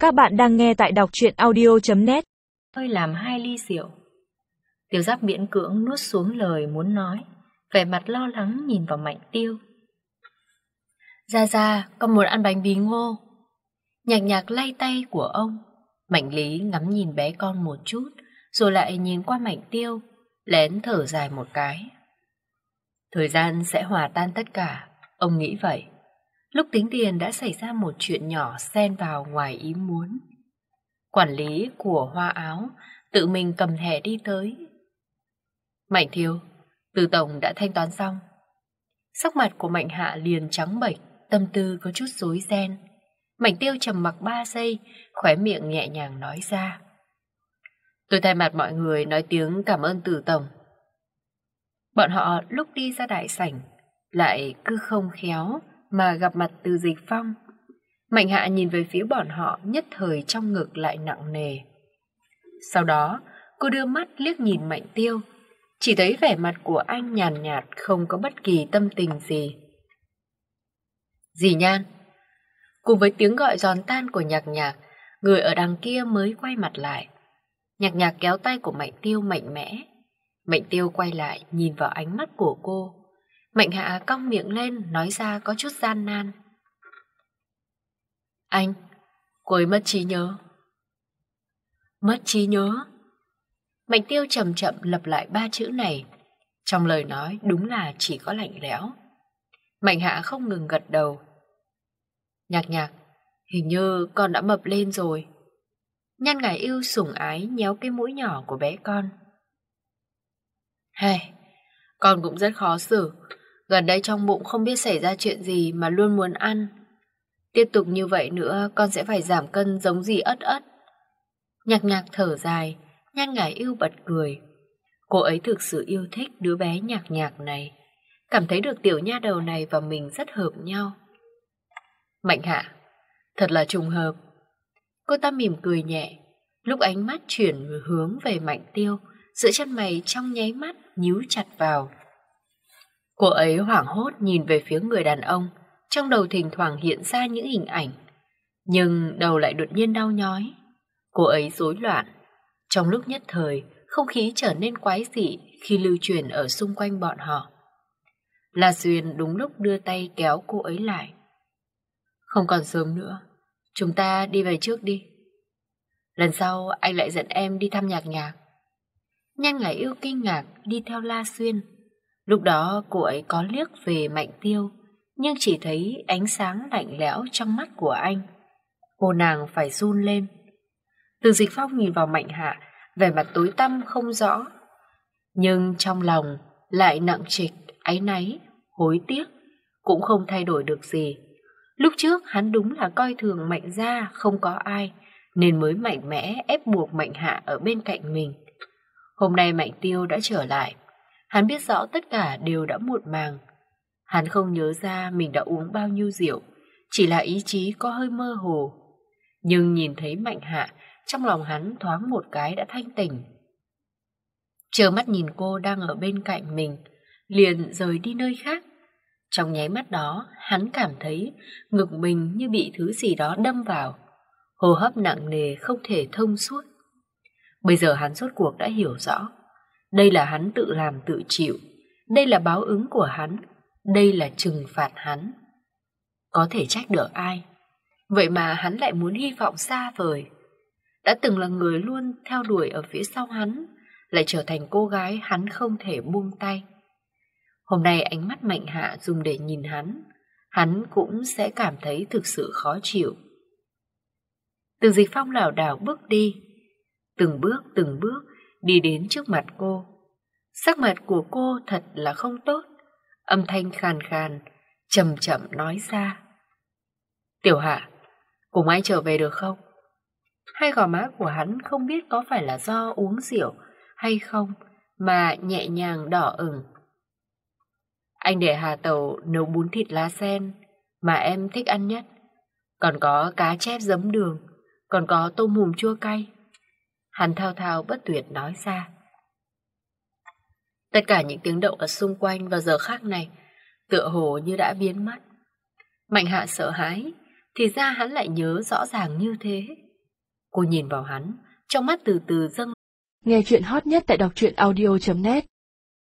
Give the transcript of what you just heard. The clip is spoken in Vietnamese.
Các bạn đang nghe tại đọc truyện audio.net. Hơi làm 2 ly rượu. Tiểu Giáp miễn cưỡng nuốt xuống lời muốn nói, vẻ mặt lo lắng nhìn vào Mạnh Tiêu. Ra, con muốn ăn bánh bí ngô. Nhạc Nhạc lay tay của ông. Mạnh Lý ngắm nhìn bé con một chút, rồi lại nhìn qua Mạnh Tiêu, lén thở dài một cái. Thời gian sẽ hòa tan tất cả, ông nghĩ vậy. Lúc tính tiền đã xảy ra một chuyện nhỏ xen vào ngoài ý muốn. Quản lý của Hoa Áo tự mình cầm thẻ đi tới. Mạnh Thiếu, Từ tổng đã thanh toán xong. Sắc mặt của Mạnh Hạ liền trắng bệch, tâm tư có chút rối ren. Mạnh Tiêu trầm mặc 3 giây, khóe miệng nhẹ nhàng nói ra. Tôi thay mặt mọi người nói tiếng cảm ơn Từ tổng. Bọn họ lúc đi ra đại sảnh lại cứ không khéo mà gặp mặt Từ Dịch Phong. Mạnh Hạ nhìn về phía bọn họ, nhất thời trong ngực lại nặng nề. Sau đó cô đưa mắt liếc nhìn Mạnh Tiêu, chỉ thấy vẻ mặt của anh nhàn nhạt, không có bất kỳ tâm tình gì. Dì Nhan. Cùng với tiếng gọi giòn tan của Nhạc Nhạc, người ở đằng kia mới quay mặt lại. Nhạc Nhạc kéo tay của Mạnh Tiêu mạnh mẽ. Mạnh Tiêu quay lại nhìn vào ánh mắt của cô. Mạnh Hạ cong miệng lên nói ra có chút gian nan. Anh, cô ấy mất trí nhớ. Mất trí nhớ. Mạnh Tiêu chậm chậm lặp lại 3 chữ này. Trong lời nói đúng là chỉ có lạnh lẽo. Mạnh Hạ không ngừng gật đầu. Nhạc Nhạc, hình như con đã mập lên rồi. Nhan Ngải Yêu sủng ái nhéo cái mũi nhỏ của bé con. Hay, con cũng rất khó xử. Gần đây trong bụng không biết xảy ra chuyện gì mà luôn muốn ăn. Tiếp tục như vậy nữa con sẽ phải giảm cân giống dì Ất Ất. Nhạc Nhạc thở dài, Nhan Ngải Yêu bật cười. Cô ấy thực sự yêu thích đứa bé Nhạc Nhạc này, cảm thấy được tiểu nha đầu này và mình rất hợp nhau. Mạnh Hạ, thật là trùng hợp. Cô ta mỉm cười nhẹ, lúc ánh mắt chuyển hướng về Mạnh Tiêu, giữa chân mày trong nháy mắt nhíu chặt vào. Cô ấy hoảng hốt nhìn về phía người đàn ông, trong đầu thỉnh thoảng hiện ra những hình ảnh, nhưng đầu lại đột nhiên đau nhói. Cô ấy rối loạn. Trong lúc nhất thời, không khí trở nên quái dị khi lưu truyền ở xung quanh bọn họ. La Duyên đúng lúc đưa tay kéo cô ấy lại. Không còn sớm nữa, chúng ta đi về trước đi. Lần sau anh lại dẫn em đi thăm Nhạc Nhạc. Nhan Ngải Yêu kinh ngạc đi theo La Duyên. Lúc đó cô ấy có liếc về Mạnh Tiêu, nhưng chỉ thấy ánh sáng lạnh lẽo trong mắt của anh. Cô nàng phải run lên. Từ Dịch Phong nhìn vào Mạnh Hạ, vẻ mặt tối tăm không rõ, nhưng trong lòng lại nặng trịch, áy náy, hối tiếc, cũng không thay đổi được gì. Lúc trước hắn đúng là coi thường Mạnh gia không có ai, nên mới mạnh mẽ ép buộc Mạnh Hạ ở bên cạnh mình. Hôm nay Mạnh Tiêu đã trở lại, hắn biết rõ tất cả đều đã muộn màng. Hắn không nhớ ra mình đã uống bao nhiêu rượu, chỉ là ý chí có hơi mơ hồ. Nhưng nhìn thấy Mạnh Hạ, trong lòng hắn thoáng một cái đã thanh tỉnh. Trơ mắt nhìn cô đang ở bên cạnh mình, liền rời đi nơi khác. Trong nháy mắt đó, hắn cảm thấy ngực mình như bị thứ gì đó đâm vào, hô hấp nặng nề không thể thông suốt. Bây giờ hắn rốt cuộc đã hiểu rõ, đây là hắn tự làm tự chịu, đây là báo ứng của hắn, đây là trừng phạt hắn. Có thể trách được ai? Vậy mà hắn lại muốn hy vọng xa vời. Đã từng là người luôn theo đuổi ở phía sau hắn, lại trở thành cô gái hắn không thể buông tay. Hôm nay ánh mắt Mạnh Hạ dùng để nhìn hắn cũng sẽ cảm thấy thực sự khó chịu. Từ Dịch Phong lảo đảo bước đi, từng bước đi đến trước mặt cô. Sắc mặt của cô thật là không tốt, âm thanh khàn khàn, chậm chậm nói ra. Tiểu Hạ, cùng anh trở về được không? Hai gò má của hắn không biết có phải là do uống rượu hay không mà nhẹ nhàng đỏ ửng. Anh để Hà Tẩu nấu bún thịt lá sen mà em thích ăn nhất. Còn có cá chép giấm đường, còn có tôm hùm chua cay. Hắn thao thao bất tuyệt nói ra. Tất cả những tiếng động ở xung quanh vào giờ khắc này tựa hồ như đã biến mất. Mạnh Hạ sợ hãi, thì ra hắn lại nhớ rõ ràng như thế. Cô nhìn vào hắn, trong mắt từ từ dâng. Nghe chuyện hot nhất tại đọc truyện audio.net